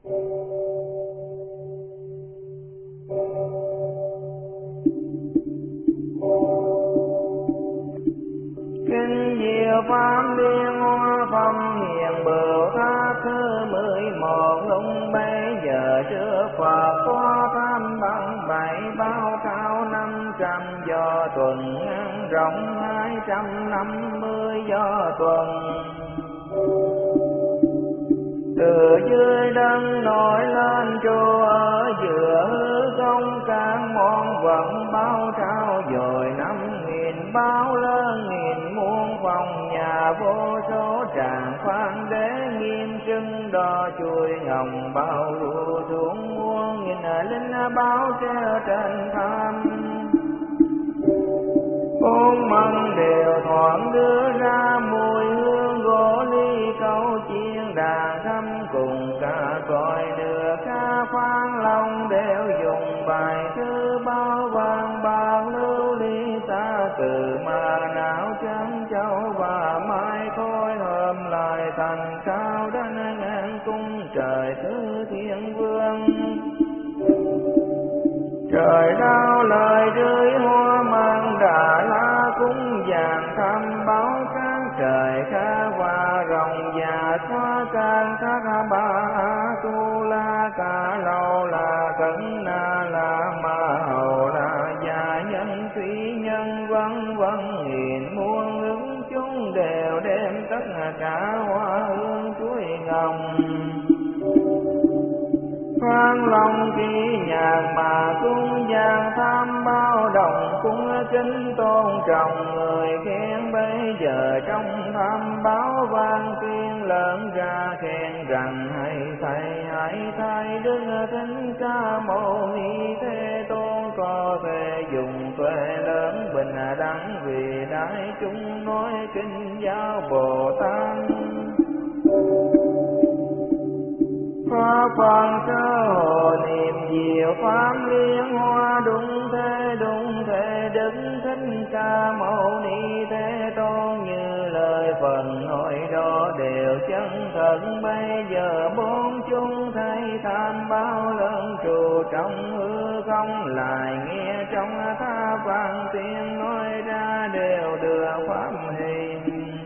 Kinh diệu pháp liên hoa phong hiền bửu tháp thứ 11 lúc bấy giờ trước Phật có tham bằng 7 bao cao 500 do tuần ngăn rộng 250 do tuần. Từ dưới đất nổi lên trụ ở giữa hư không các môn vận bao trao dồi 5.000 bao lớn nghìn muôn phòng nhà vô số tràng phan đế nghiêm trưng đo chuôi hồng bao ru xuống muôn nghìn linh báo treo trên tham. Bốn măng đều thoảng đưa ra mùi hương gỗ ly câu chiên đàn thăm cùng cả cõi nửa ca phan long đều dùng bài thư bao vàng bạc lưu ly ta từ mà não chân châu và mai khôi hôm lại thành cao đến ngàn cung trời thứ thiên vương. Trời đau lời rơi hoa mang đà la cúng vàng thăm báo các trời ca và rồng già xoa can thác ba tu la ca lâu là cẩn na la ma hầu là già nhân thủy nhân vân vân nghìn muôn ứng chúng đều đem tất cả hoa hương chuối ngồng. Phan long ký nhàn mà cung vàng tham bao đồng cung kính tôn trọng người khen bây giờ trong tham báo vang tiếng lớn ra khen rằng hãy thay đức thính ca mâu ni thế tôn có thể dùng tuệ lớn bình đẳng vì đại chúng nói kinh giáo Bồ Tát. Pháp phần sơ hồ niệm diệu pháp liên hoa đúng thế đức thích ca mâu ni thế tôn như lời phần hội đó đều chân thật. Bây giờ bốn chúng thấy tham bao lớn trụ trong hư không lại nghe trong tha vang tiếng nói ra đều đưa pháp hình.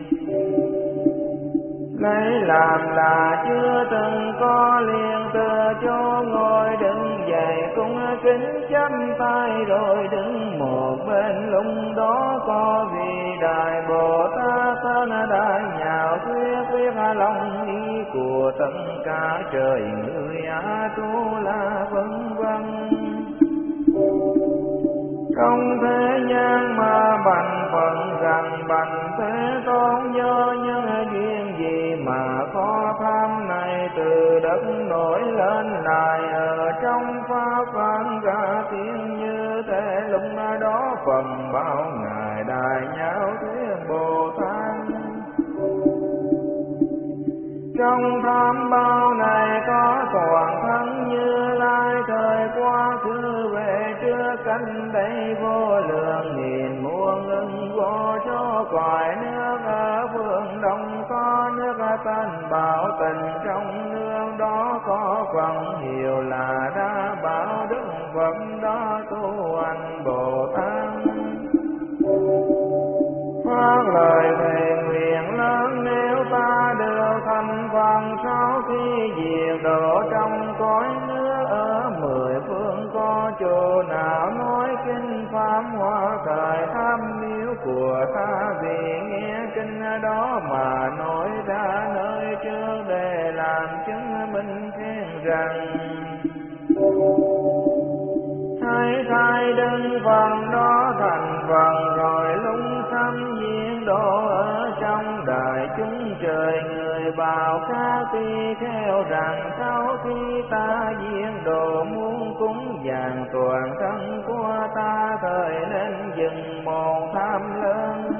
Lấy làm là chưa từng có liền từ chỗ ngồi đứng dậy cũng kính chắp tay rồi đứng một bên lúc đó có vị đại Bồ Tát thân đại nhạo thuyết lòng ý của tất cả trời người A Tu La vân vân. Trong thế gian mà bằng phận rằng bằng thế tôn do nhân duyên gì mà khó tham này từ đất nổi lên lại ở trong pháp phán ra tiếng như thế lúc đó phần bao ngài đại nhạo thuyết Bồ Tát. Trong tham bao này có toàn thân Như Lai thời quá khứ về trước cánh đây vô lượng nghìn muôn ưng vô số cõi nước ở phương đông có nước tên Bảo Tịnh trong nước đó có phần hiệu là đa bảo đức Phật đó tu hành Bồ Tát. Phát lời thề nguyện lớn nếu ta được thành phần sau khi diệt độ trong cõi nước ở 10 phương có chỗ nào nói kinh pháp hoa thời tham miếu của ta vì nghe kinh đó mà nói ra nơi trước để làm chứng minh khen rằng thay đứng phần đó thành phần rồi lung xâm nhiên độ ở trong đại chúng trời người vào ca tỳ theo rằng sau khi ta viên độ muốn cúng dường toàn thân của ta thời nên dừng một tham lớn.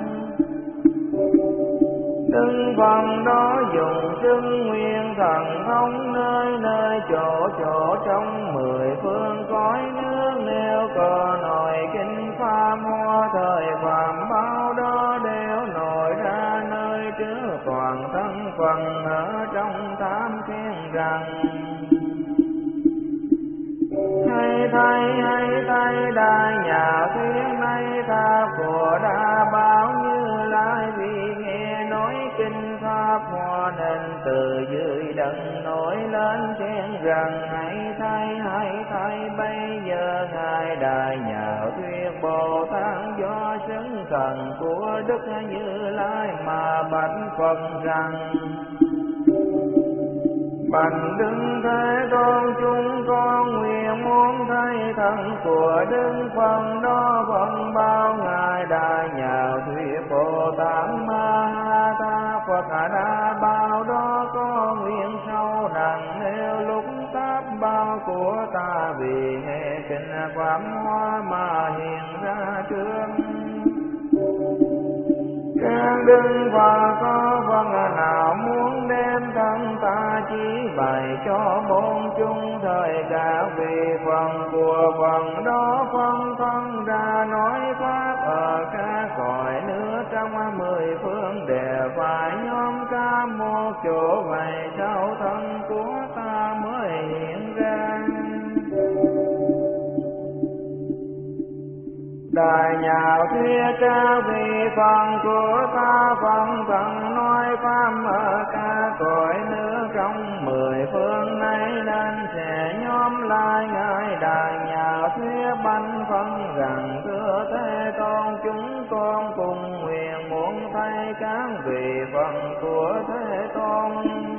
Đứng phần đó dùng xưng nguyên thần thông nơi nơi chỗ trong 10 phương cõi nước nếu có nổi kinh pháp hoa thời phạm bao đó đều nổi ra nơi trước toàn thân phần ở trong tám khen rằng từ dưới đất nổi lên khen rằng hãy thay bây giờ ngài Đại Nhạo Thuyết Bồ Tát do xứng thần của Đức Như Lai mà bạch Phật rằng: Bạch Đức Thế Tôn, chúng con nguyện muốn thấy thân của Đức Phật đó phân bao ngài Đại Nhạo Thuyết Bồ Tát Ma Ha Tha Phật Đa Bao đó có nguyện sâu nặng nếu lúc pháp bao của ta vì nghe kinh pháp hoa mà hiện ra trước. Các đức Phật có phần nào muốn đem thân ta chỉ bày cho bốn chúng thời cả vì phần của phần đó phân thân ra nói pháp ở các cõi nước trong 10 phương đều phải nhóm ca một chỗ vậy sau thân của ta mới hiện ra. Đại Nhạo Thuyết ca vì phần của ta phân thân nói pháp ở các cõi nước trong 10 phương này nên sẽ nhóm lại ngài Đại Nhạo Thuyết bánh phân rằng: Thưa Thế Tôn, chúng con cùng nguyện muốn thấy các vị phần của Thế Tôn.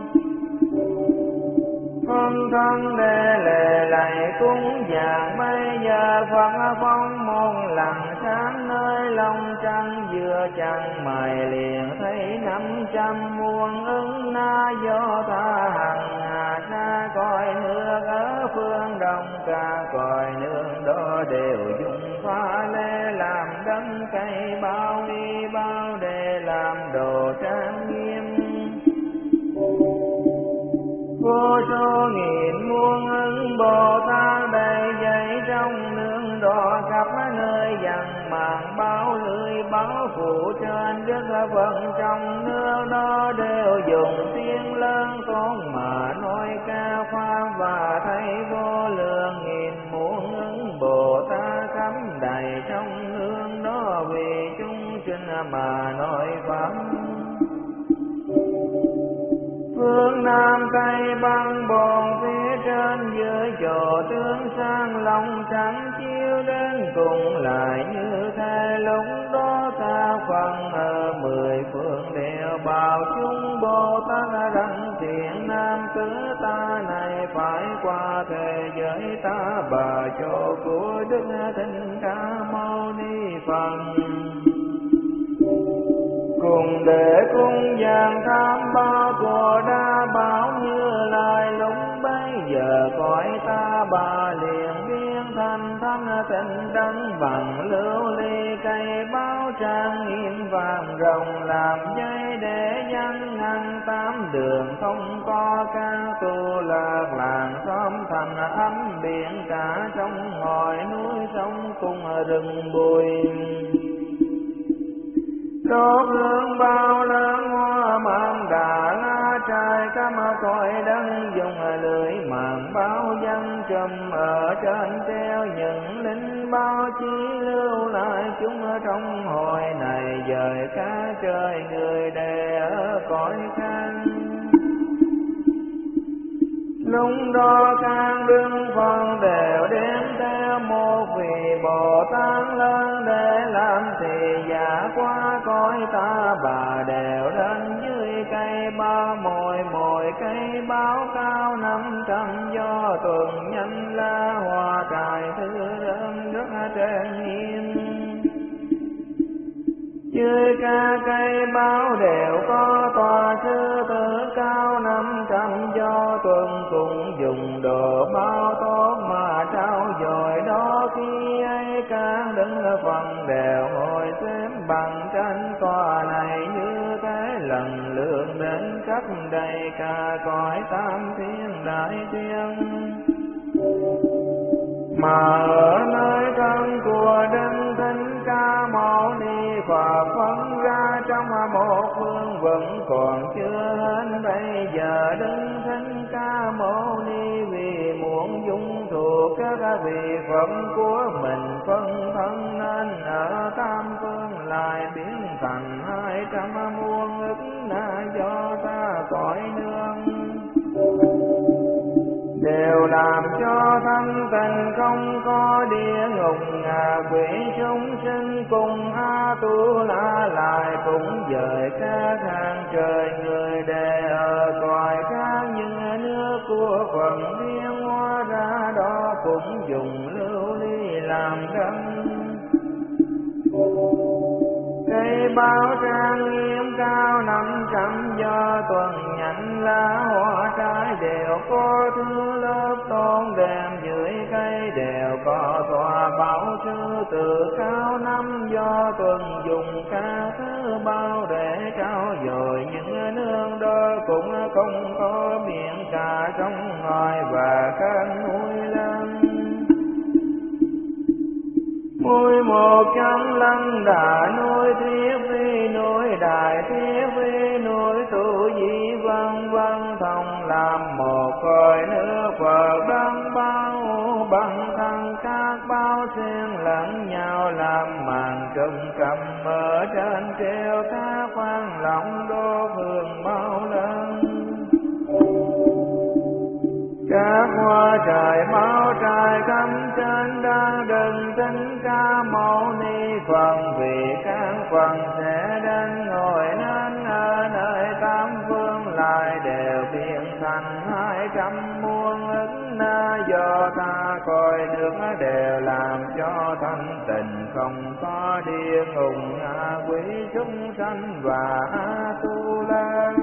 Phân thân để lệ lạy cúng dường bây giờ Phật phong một lần sáng nơi lòng trăng vừa chẳng mày liền thấy 500 muôn ứng na do tha hằng hà xa cõi nước ở phương đông cả cõi nước đó đều dùng pha lê làm đấng cây bao y bao để làm đồ trang nghiêm. Vô số nghìn muôn ức Bồ Tát đầy dày trong nương đỏ khắp nơi dần màn báo lưới báo phủ trên Đức Phật trong nước đó đều dùng tiếng lớn tôn mà nói ca pháp và thấy vô lượng nghìn muôn ức Bồ Tát khắp đầy trong nương đó vì chúng sinh mà nói pháp. Phương Nam Tây Bắc bốn phía trên dưới chỗ tướng sang long trắng chiếu đến cùng lại như thế lúc đó ta phần ở 10 phương đều bảo chúng Bồ Tát rằng thiện nam tử ta này phải qua thế giới ta bà chỗ của Đức Thích Ca Mâu Ni Phật. Cùng để cung dường tham bao của đa bảo Như Lai lúc bấy giờ cõi ta bà liền biến thành thanh tịnh đấng bằng lưu ly cây báo trang nghiêm vàng rồng làm dây để dân ngăn 8 đường không có ca tu lạc làng xóm thành ấm biển cả trong ngòi núi sông cùng rừng bụi. Đốt hương bao lớn hoa mãn đà la trai cắm cõi đất dùng lưỡi màng bao dân trùm ở trên treo những lính bao chí lưu lại chúng ở trong hội này dời cả trời người để ở cõi khác. Lúc đó các đức Phật đều đem theo một vị Bồ Tát lớn để làm thì giả qua cõi ta bà đều đến dưới cây ba mỗi cây báo cao 500 do tuần nhanh la hoa trài thứ rơm rất trang nghiêm. Dưới ca cây báo đều có tòa sư tử cao 500 do tuần cùng dùng đồ bao tốt mà trao dồi đó khi ấy các đức Phật đều ngồi xếp bằng trên tòa này như thế lần lượt đến khắp đầy cả cõi tam thiên đại thiên. Mà ở nơi thân của Đức Thích Ca Mâu Ni Phật phân ra trong một phương vẫn còn chưa hết. Bây giờ Đức Thích Ca Mâu Ni vì muốn dung thuộc các vị Phật của mình phân thân nên ở tam phương lại biến thành 200 muôn ức na do ta cõi nước đều làm cho thanh tịnh, không có địa ngục ngạ quỷ chúng sinh cùng A Tu La lại cũng dời các hàng trời người để ở cõi khác, những nước của Phật biến hóa ra đó cũng dùng lưu ly làm đấng. Cây báo trang nghiêm cao 500 do tuần nhánh lá hoa trái đều có thứ lớp tôn đèn, dưới cây đều có tòa bảo sư từ cao 5 do tuần dùng ca thứ bao để trao dồi, những nương đó cũng không có biển cả trong ngoài và các núi lớn. 11 lăng đà núi Thiết Vi, núi Đại Thiết Vi, núi Tu Di vân vân, thông làm một cõi nước Phật đấng bao bằng thân các bao xen lẫn nhau, làm màn trùm cầm ở trên treo các khoan lòng đô hương bao lớn. Các hoa trời bao trải khắp trên đang đừng tính Ca Mâu Ni Phật, vì các phần sẽ đến ngồi nên ở nơi tám phương lại đều biến thành 200 muôn ức na, do ta coi nước đều làm cho thanh tịnh, không có địa ngục ngạ quỷ chúng sanh và A Tu La.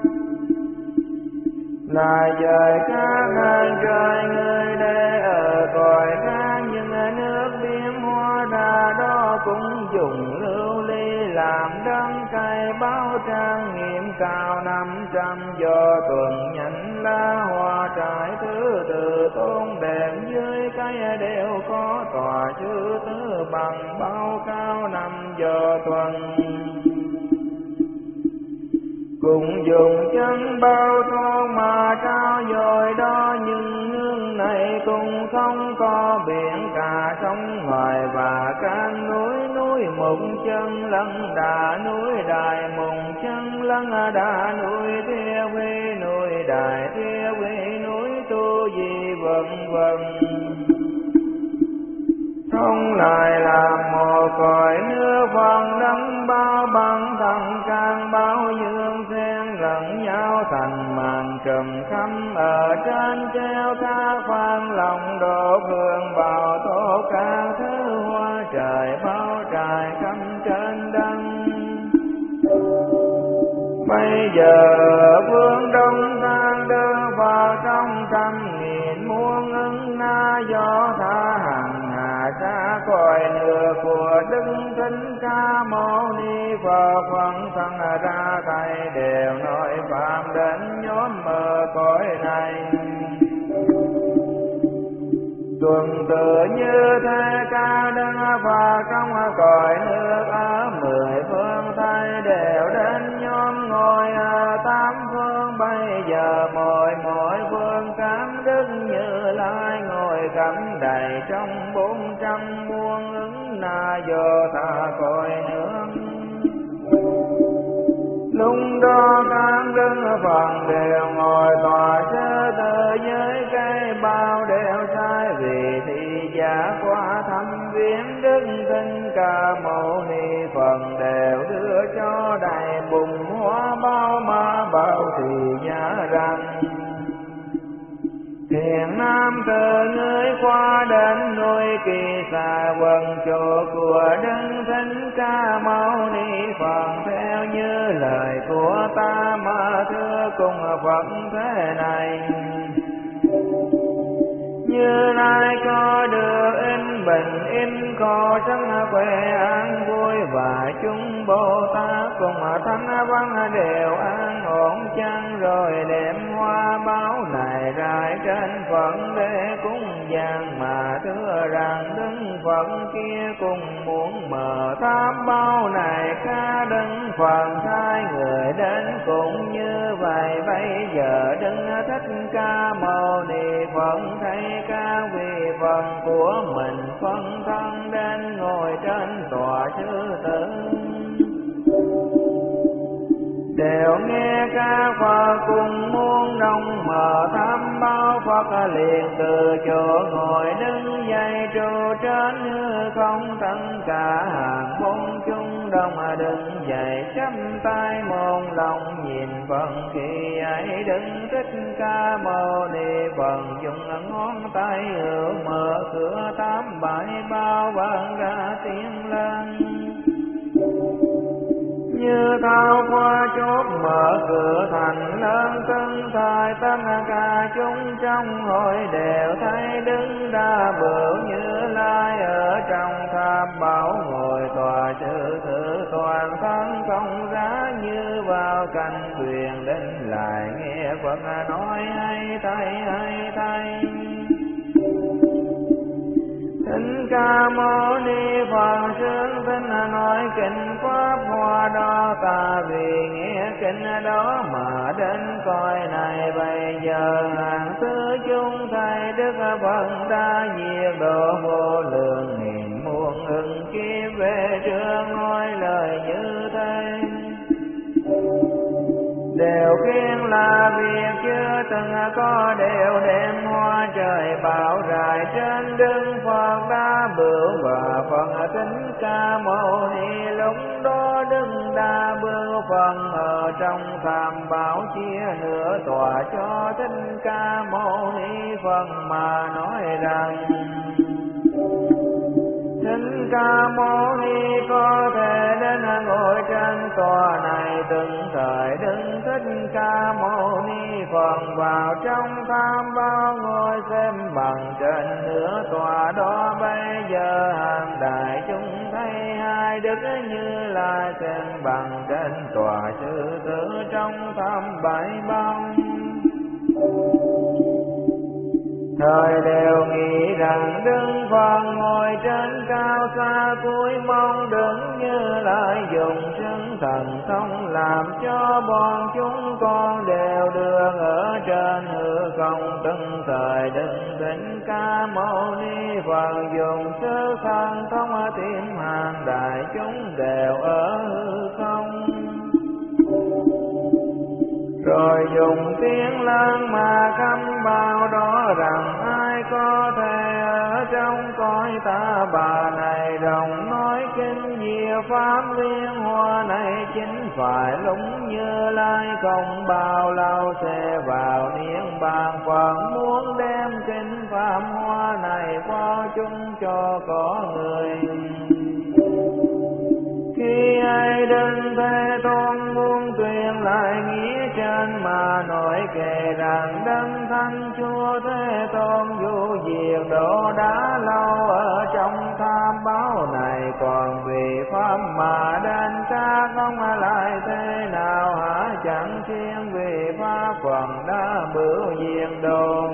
Là dời các hàng trời người để ở cõi khác, những nước biến hóa ra đó cũng dùng lưu ly làm đấng. Cây báo trang nghiêm cao 500 do tuần nhánh lá hoa trái thứ tự tôn đèn, dưới cây đều có tòa chữ tứ bằng bao cao 5 do tuần. Cùng dùng chân bao thôn mà trao dồi đó, nhưng nương này cũng không có biển cả trong ngoài và các núi. Núi Mục Chân Lăng Đà, núi Đại Mục Chân Lăng Đà, núi Thiết Vi, núi Đại Thiết Vi, núi Tu Di vân vân, thông lại làm một cõi nước Phật đấng bao bằng thần can bao dương xen lẫn nhau thành màn trùm khắp ở trên treo các khoan lòng đổ phương bào tổ các thứ hoa trời bao trải khắp trên đăng. Bây giờ phương Đông tan đơn vào trong 100.000 muôn ứng na, do tha hằng hà xa cõi nước của Đức Thích Ca Mâu Ni Phật, phân thân ra thầy đều nói phạm đến nhóm ở cõi này. Tuần tự như thế ca đơn và trong cõi nước ở 10 phương Tây đều đến nhóm ngồi ở 8 phương. Bây giờ mỗi phương cám Đức Như Lai ngồi cắm đầy trong 400 muôn ứng na, do ta cõi nước. Lúc đó các đức Phật đều ngồi tòa sơ tự với cây bao đều sai, vì thị giả qua thăm viếng Đức Thích Ca Mâu Ni Phật đều đưa cho đầy bùn hoa bao ma bao thì giả rằng: Thiện nam từ ngươi qua đến núi Kỳ Xà quần chỗ của Đức Thích Ca Mâu Ni Phật, theo như lời của ta mà thưa cùng Phật thế này: Như Lai có được in bình in khó trắng khỏe an vui, và chúng Bồ Tát cùng thánh văn đều an ổn chăng, rồi đem hoa báo này rải trên Phật để cúng dường, mà thưa rằng Đức Phật kia cùng muốn mở tháp bao này ca Đức Phật sai người đến cũng như vậy. Bây giờ Đức Thích Ca Mâu Ni Phật thấy các vị Phật của mình phân thân đến ngồi trên tòa chư tử, đều nghe các Phật cùng muôn đông mở thăm bao Phật Phật liền từ chỗ ngồi đứng dậy trụ trên hư không, tất cả hàng môn chúng đông đứng dậy chắp tay môn lòng nhìn Phật. Khi ấy đứng Thích Ca Mâu Ni Phật dùng ngón tay hữu mở cửa tám bãi bao vang ra tiếng lên, như thao qua chốt mở cửa thành lớn. Tân thời tất cả chúng trong hội đều thấy đứng đa bửu Như Lai ở trong tháp bảo ngồi tòa sự tự toàn thân không giá như vào cạnh thuyền đến lại nghe Phật nói hay thay. Thích Ca Mâu Ni Phật sướng thinh nói kinh pháp hoa đó, ta vì nghe kinh đó mà đến coi này. Bây giờ hàng thứ chúng thầy Đức Phật đã diệt độ vô lượng nghìn muôn ức kiếp về trước nói lời như thế, đều khiến là việc chưa từng có, đều đem hoa trời bảo rải trên Đức Phật Đa Bửu và Phật Thích Ca Mâu Ni. Lúc đó Đức Đa Bửu Phật ở trong tham bảo chia nửa tòa cho Thích Ca Mâu Ni Phật mà nói rằng: Thích Ca Mâu Ni có thể đến ngồi trên tòa này. Từng thời Đức Thích Ca Mâu Ni Phật vào trong tham bao ngồi xem bằng trên nửa tòa đó. Bây giờ hàng đại chúng thấy hai Đức Như Lai xem bằng trên tòa sư tử trong tham bảy băng. Thời đều nghĩ rằng Đức Phật ngồi trên cao xa cuối mong đứng Như Lai dùng xưng thần thông làm cho bọn chúng con đều được ở trên hư không. Từng thời Đức Thích Ca Mâu Ni Phật dùng sức thần thông tìm hàng đại chúng đều ở hư không, rồi dùng tiếng lớn mà cấm bao đó rằng ai có thể ở trong cõi ta bà này. Rồng nói kinh diệu pháp liên hoa này chính phải lúc Như Lai không bao lâu sẽ vào niết bàn. Phật muốn đem kinh pháp hoa này phó chúng cho có người. Khi ai đến Thế Tôn muốn tuyên lại nghĩa trên mà nói kể rằng Đấng Thánh Chúa Thế Tôn du diệt độ đã lâu ở trong tham báo này. Còn vì pháp mà đến các ông lại thế nào hả? Chẳng riêng vì pháp Phật đã bửu diệt độ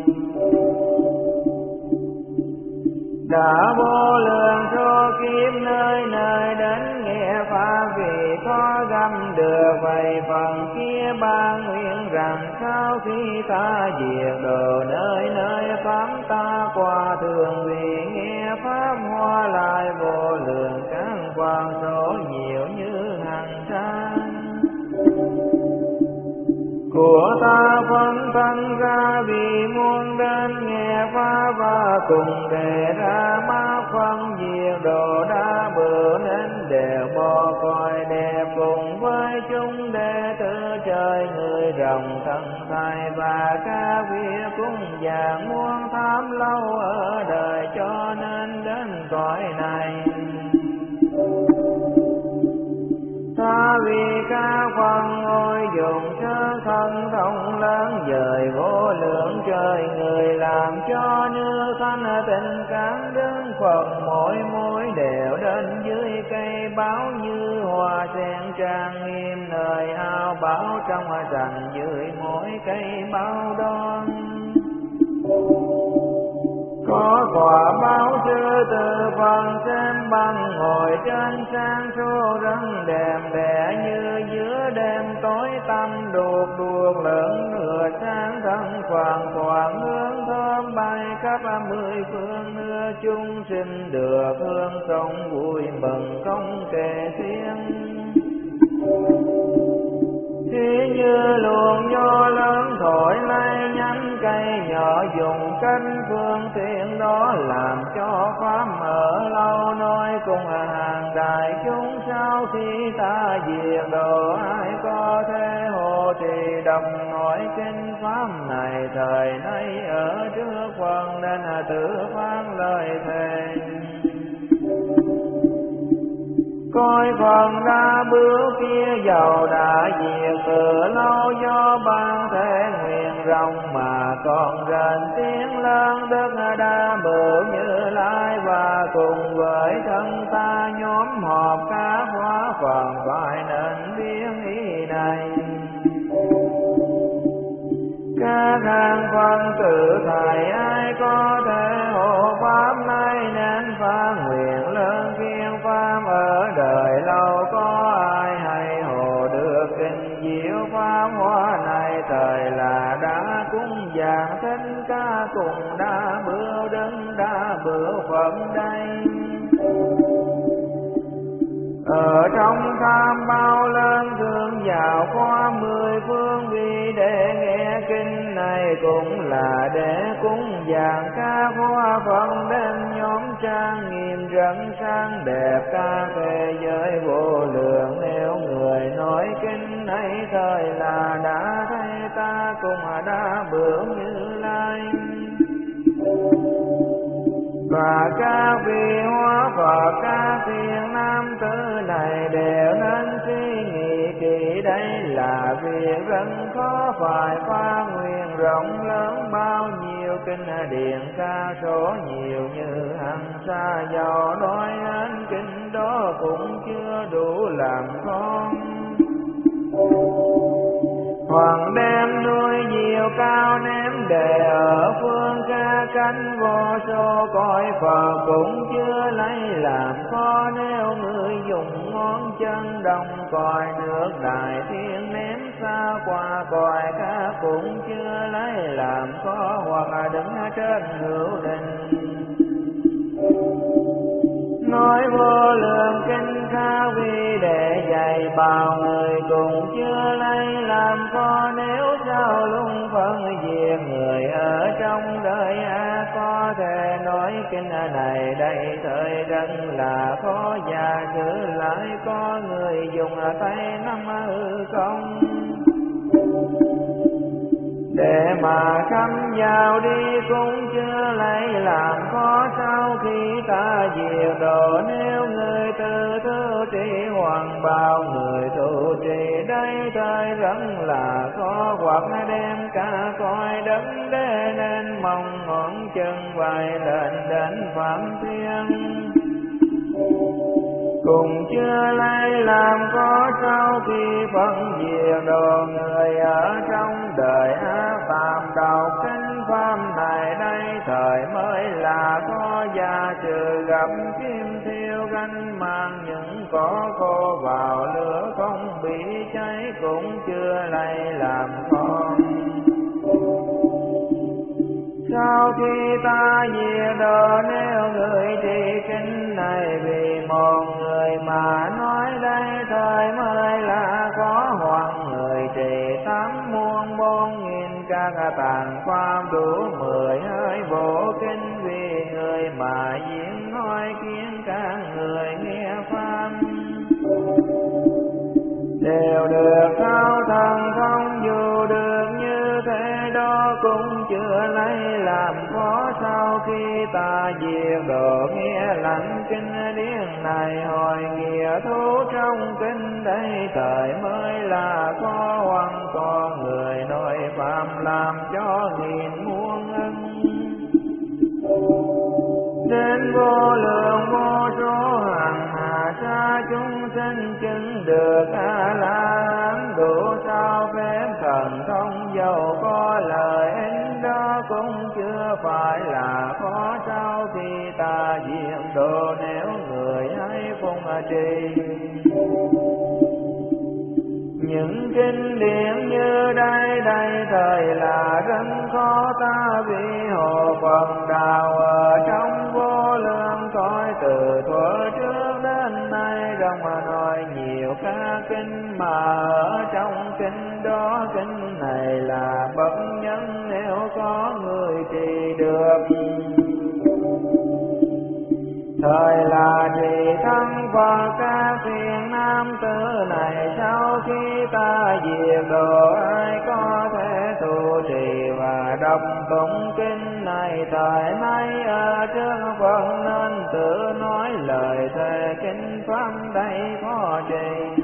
đã vô lượng số kiếp nơi nơi đến nghe pháp. Vì có găm được vậy phần kia ban nguyện rằng sau khi ta diệt độ nơi nơi pháp ta qua thường. Vì nghe pháp hoa lại vô lượng các quan số nhiều như hằng san của ta phân thân ra. Vì muốn đến nghe pháp và cùng đề ra mát phân diệt độ đã bữa nên đều bỏ coi đẹp cùng với chúng đệ tử trời người rồng thân thai và các việc cũng dạng muốn tham lâu ở đời cho nên đến cõi này. Ta vì các phần ngôi dùng sơ thân thông lớn dời vô lượng trời người làm cho nước thanh tịnh cán đứng Phật mỗi đều đến dưới cây báo như hoa sen trang nghiêm nơi ao bảo trong rành dưới mỗi cây báo đó. Có quả báo sư từ phần xem bằng ngồi trên sang số rất đẹp đẽ như giữa đêm tối tăm đuột lớn nửa sáng thân phật thoảng hương thơm bay khắp 10 phương nưa chúng sinh được hương sống vui mừng không kể xiên. Thế như luồng gió lớn thổi lay nhánh cây nhỏ dùng cánh phương tiện đó làm cho pháp ở lâu. Nói cùng hàng đại chúng sau khi ta diệt độ, ai có thể hộ trì đọc nói kinh pháp này. Thời nay ở trước phần nên tự phán lời thề. Coi phần đã bước kia dầu đã diệt từ lâu, do ban thế nguyện rộng mà còn rền tiếng lớn. Đức đã bự Như Lai và cùng với thân ta nhóm họp các hóa phần phải nên biến ý này. Các hàng phân tự thầy ai có thể hộ pháp này, nên phá nguyện lớn kiên pháp ở đời lâu. Có ai hay hộ được kinh diệu pháp hóa này. Thời là đã cúng dường thính ca cùng đã bưu đứng đã bưu Phật đây. Ở trong tham bao lớn thương vào qua 10 phương vị, để nghe kinh này cũng là để cúng dường các hoa phần. Đem nhóm trang nghiêm rạng sáng đẹp ca thế giới vô lượng. Nếu người nói kinh này thời là đã thấy ta cũng đã bửu Như Lai. Và các vị hóa Phật các thiện nam tử này đều nên suy nghĩ kỹ. Đây là việc rất khó phải phá nguyện rộng lớn. Bao nhiêu kinh điển ca số nhiều như hàng xa, giàu nói hết kinh đó cũng chưa đủ làm con. Hoàng đem nuôi diều cao ném để ở phương ca cánh. Vô số cõi Phật cũng chưa lấy làm khó. Nếu người dùng ngón chân đồng còi nước đại thiên ném xa qua còi ca cũng chưa lấy làm khó. Hoặc đứng trên hữu đình nói vô lượng kinh khá vi để dạy bao người cũng chưa lấy làm khó. Nếu sao lung phân diệt người ở trong đời có thể nói kinh này đây thời rất là khó. Và giữ lại có người dùng tay nắm hư không để mà khâm vào đi cũng chưa lấy làm khó. Sau khi ta diệt độ nếu người tự thu trì hoàng bao người thu trì đây thời rất là khó. Hoặc đem cả cõi đất để nên mong ngón chân vai lên đến phạm thiên cùng chưa lấy làm có. Sau khi phân diệt đồ người ở trong đời phàm đọc kinh pháp này đây thời mới là có. Và trừ gặp kim thiêu gánh mang những cỏ khô vào lửa không bị cháy cũng chưa lấy làm con. Sau khi ta diệt độ nếu người trì kinh này vì một người mà nói đây thời mới là có. Hoặc người trì 8 muôn 4.000 các tạng pháp đủ 12 bộ kinh. Vì người mà diễn nói kiến các người nghe pháp đều được cao thần không. Dù được như thế đó cũng chưa lấy làm khó. Sau khi ta diệt độ nghe lạnh kinh điển này hồi nghĩa thú trong kinh đây thời mới là có. Hoặc có người nói phạm làm cho nghìn muôn ân đến vô lượng vô số hàng hà sa chúng sinh chứng được A-la-hán đủ sao phép thần thông. Dầu có lời in đó cũng chưa phải là khó. Sau khi ta diệt độ nếu người hay phụng trì những kinh điển như đây đây thời là rất khó. Ta vì hộ phần đạo ở trong vô lượng cõi từ thuở trước đến nay. Rong mà nói nhiều ca kinh mà ở trong kinh đó kinh này là bậc nhân. Nếu có người trì được. Thời là trì thân Phật các thiện nam tử này, sau khi ta diệt độ ai có thể tu trì và đọc tụng kinh này. Thời nay ở trước Phật nên tự nói lời thề kinh pháp đây có trì.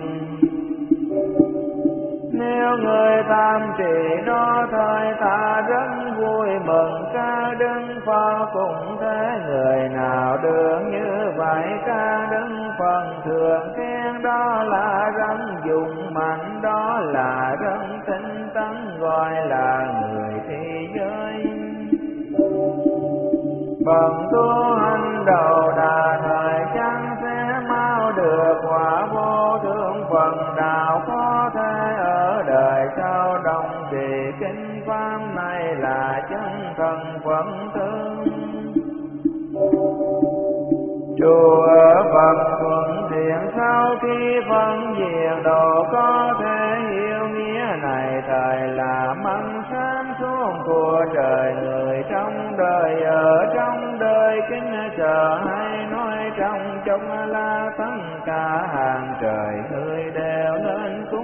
Nếu người tam trì đó thời ta rất vui mừng ca Đức Phật cũng thế. Người nào được như vậy ca Đức Phật thường khen, đó là rất dụng mạnh, đó là rất tinh tấn, gọi là người thế giới. Bậc tu hành đầu đà thời chẳng sẽ mau được quả vô thượng Phật đạo, có thể ở đời sau đồng trì kinh pháp này là chân thần Phật thương. Trụ ở Phật thuận thiện sau khi phân diệt độ, có thể hiểu nghĩa này. Thời là măng sáng xuống của trời, người trong đời ở trong đời kính sợ hay nói trong chốc là tất cả hàng trời người đều nên cúng